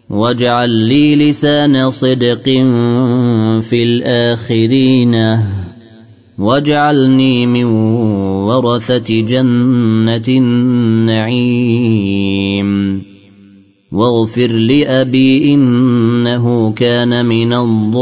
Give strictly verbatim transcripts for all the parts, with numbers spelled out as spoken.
واجعل لي لسان صدق في الآخرين واجعلني من ورثة جنة النعيم واغفر لأبي إنه كان من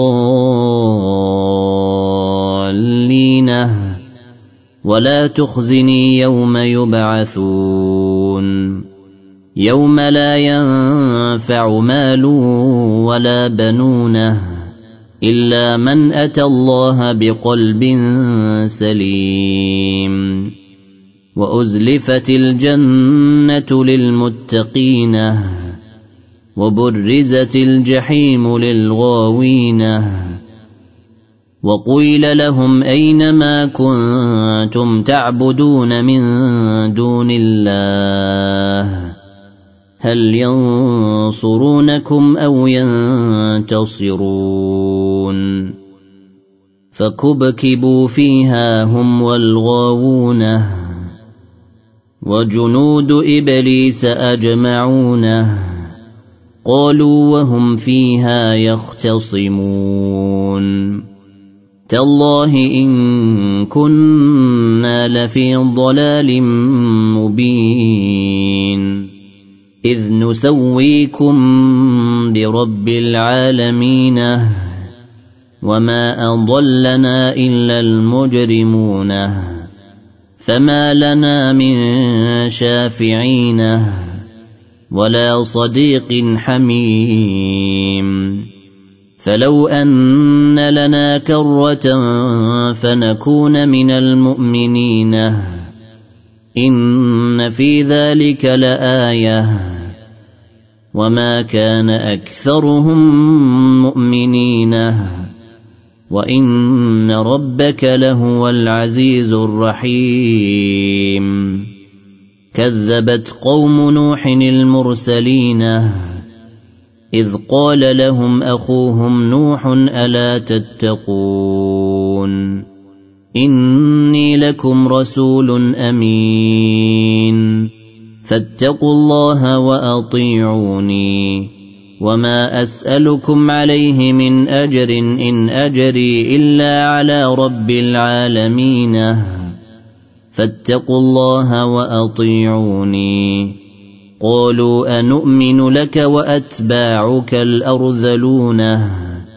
الضالين ولا تخزني يوم يبعثون يوم لا ينفع مال ولا بنون إلا من أتى الله بقلب سليم وأزلفت الجنة للمتقين وبرزت الجحيم للغاوين وقيل لهم أين ما كنتم تعبدون من دون الله هل ينصرونكم أو ينتصرون فكبكبوا فيها هم والغاوون وجنود إبليس أجمعون قالوا وهم فيها يختصمون تالله إن كنا لفي ضلال مبين إذ نسويكم برب العالمين وما أضلنا إلا المجرمون فما لنا من شافعين ولا صديق حميم فلو أن لنا كرة فنكون من المؤمنين إن في ذلك لآية وما كان أكثرهم مؤمنين وإن ربك لهو العزيز الرحيم كذبت قوم نوح المرسلين إذ قال لهم أخوهم نوح ألا تتقون إني لكم رسول أمين فاتقوا الله وأطيعوني وما أسألكم عليه من أجر إن أجري إلا على رب العالمين فاتقوا الله وأطيعوني قالوا أنؤمن لك وأتباعك الأرذلون